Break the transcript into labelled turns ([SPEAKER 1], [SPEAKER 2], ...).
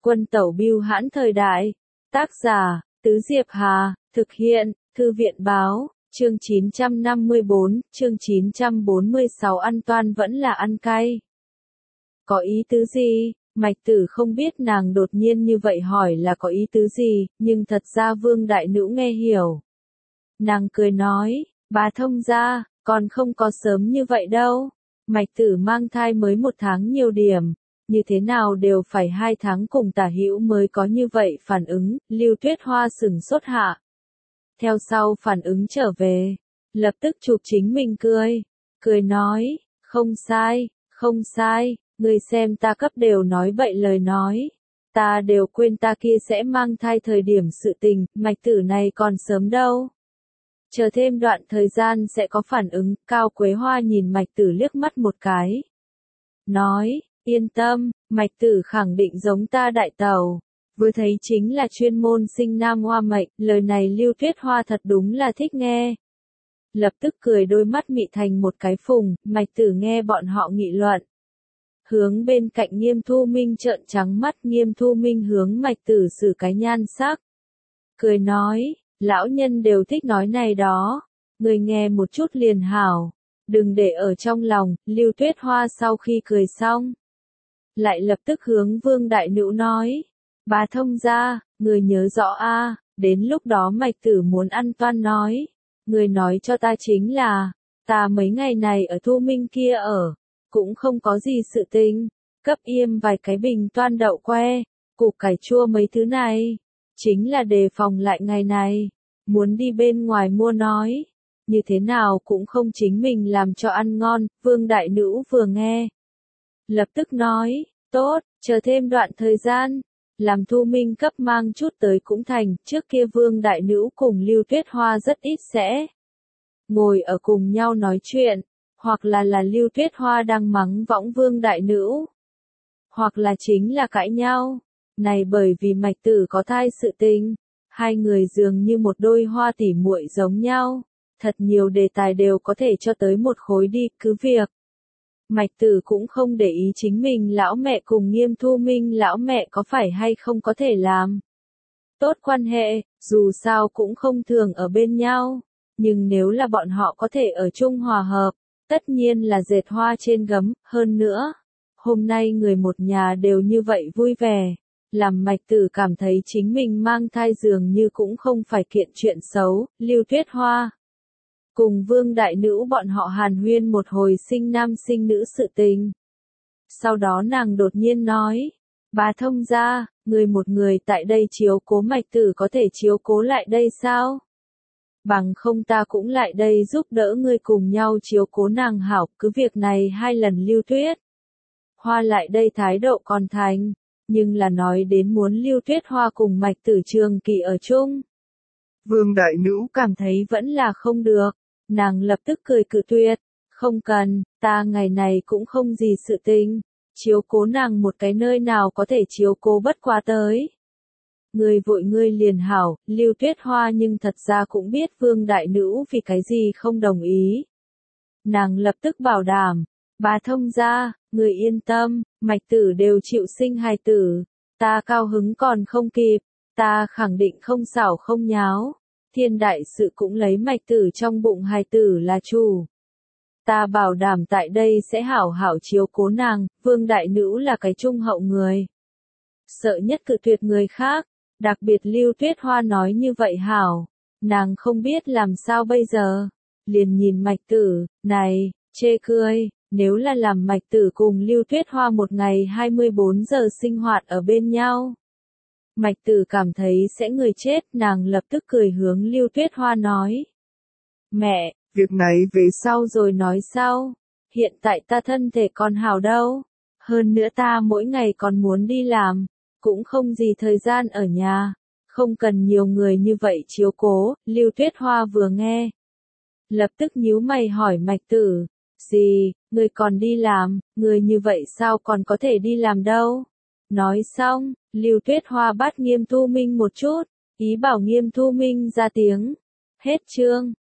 [SPEAKER 1] Quân tẩu bưu hãn thời đại. Tác giả, Tứ Diệp Hà, thực hiện, Thư viện báo, chương 954, chương 946 ăn toan vẫn là ăn cay. Có ý tứ gì? Mạch Tử không biết nàng đột nhiên như vậy hỏi là có ý tứ gì, nhưng thật ra Vương Đại Nữ nghe hiểu. Nàng cười nói, bà thông gia, còn không có sớm như vậy đâu. Mạch Tử mang thai mới 1 tháng nhiều điểm, như thế nào đều phải 2 tháng cùng tả hữu mới có như vậy phản ứng. Lưu Tuyết Hoa sửng sốt hạ. Theo sau phản ứng trở về, lập tức chụp chính mình cười nói, không sai, không sai, người xem ta cấp đều nói bậy lời nói. Ta đều quên ta kia sẽ mang thai thời điểm sự tình, Mạch Tử này còn sớm đâu. Chờ thêm đoạn thời gian sẽ có phản ứng. Cao Quế Hoa nhìn Mạch Tử liếc mắt một cái. Nói, yên tâm, Mạch Tử khẳng định giống ta đại tẩu. Vừa thấy chính là chuyên môn sinh nam hoa mệnh, lời này Lưu Tuyết Hoa thật đúng là thích nghe. Lập tức cười đôi mắt mị thành một cái phùng. Mạch Tử nghe bọn họ nghị luận. Hướng bên cạnh Nghiêm Thu Minh trợn trắng mắt. Nghiêm Thu Minh hướng Mạch Tử xử cái nhan sắc. Cười nói, lão nhân đều thích nói này đó. Người nghe một chút liền hảo. Đừng để ở trong lòng. Lưu Tuyết Hoa sau khi cười xong, lại lập tức hướng Vương Đại Nữ nói. Bà thông gia, người nhớ rõ a, đến lúc đó Mạch Tử muốn ăn toan nói. Người nói cho ta chính là, ta mấy ngày này ở Thu Minh kia ở, cũng không có gì sự tình, cấp yêm vài cái bình toan đậu que, củ cải chua mấy thứ này, chính là đề phòng lại ngày này, muốn đi bên ngoài mua nói, như thế nào cũng không chính mình làm cho ăn ngon. Vương Đại Nữ vừa nghe, lập tức nói, tốt, chờ thêm đoạn thời gian, làm Thu Minh cấp mang chút tới cũng thành. Trước kia Vương Đại Nữ cùng Lưu Tuyết Hoa rất ít sẽ ngồi ở cùng nhau nói chuyện, hoặc là Lưu Tuyết Hoa đang mắng võng Vương Đại Nữ, hoặc là chính là cãi nhau. Này bởi vì Mạch Tử có thai sự tình, hai người dường như một đôi hoa tỉ muội giống nhau, thật nhiều đề tài đều có thể cho tới một khối đi. Cứ việc Mạch Tử cũng không để ý chính mình lão mẹ cùng Nghiêm Thu Minh lão mẹ có phải hay không có thể làm tốt quan hệ, dù sao cũng không thường ở bên nhau, nhưng nếu là bọn họ có thể ở chung hòa hợp, tất nhiên là dệt hoa trên gấm. Hơn nữa, hôm nay người một nhà đều như vậy vui vẻ, làm Mạch Tử cảm thấy chính mình mang thai dường như cũng không phải kiện chuyện xấu. Lưu Tuyết Hoa cùng Vương Đại Nữ bọn họ hàn huyên một hồi sinh nam sinh nữ sự tình. Sau đó nàng đột nhiên nói, bà thông gia, người một người tại đây chiếu cố Mạch Tử có thể chiếu cố lại đây sao? Bằng không ta cũng lại đây giúp đỡ ngươi cùng nhau chiếu cố nàng hảo. Cứ việc này 2 lần Lưu Tuyết Hoa lại đây thái độ còn thành, nhưng là nói đến muốn Lưu Tuyết Hoa cùng Mạch Tử trường kỳ ở chung, Vương Đại Nữ cảm thấy vẫn là không được. Nàng lập tức cười cự tuyệt, không cần, ta ngày này cũng không gì sự tình, chiếu cố nàng một cái nơi nào có thể chiếu cố bất quá tới. Ngươi vội ngươi liền hảo. Lưu Tuyết Hoa nhưng thật ra cũng biết Vương Đại Nữ vì cái gì không đồng ý. Nàng lập tức bảo đảm, bà thông gia, người yên tâm, Mạch Tử đều chịu sinh hài tử, ta cao hứng còn không kịp, ta khẳng định không xảo không nháo. Thiên đại sự cũng lấy Mạch Tử trong bụng hài tử là chủ. Ta bảo đảm tại đây sẽ hảo hảo chiếu cố nàng. Vương Đại Nữ là cái trung hậu người, sợ nhất cự tuyệt người khác, đặc biệt Lưu Tuyết Hoa nói như vậy hảo, nàng không biết làm sao bây giờ, liền nhìn Mạch Tử, này, chê cười, nếu là làm Mạch Tử cùng Lưu Tuyết Hoa một ngày 24 giờ sinh hoạt ở bên nhau, Mạch Tử cảm thấy sẽ người chết. Nàng lập tức cười hướng Lưu Tuyết Hoa nói, mẹ, việc này về sau rồi nói sau, hiện tại ta thân thể còn hảo đâu, hơn nữa ta mỗi ngày còn muốn đi làm, cũng không gì thời gian ở nhà, không cần nhiều người như vậy chiếu cố. Lưu Tuyết Hoa vừa nghe, lập tức nhíu mày hỏi Mạch Tử, gì, người còn đi làm, người như vậy sao còn có thể đi làm đâu? Nói xong, Lưu Tuyết Hoa bắt Nghiêm Thu Minh một chút, ý bảo Nghiêm Thu Minh ra tiếng. Hết chương.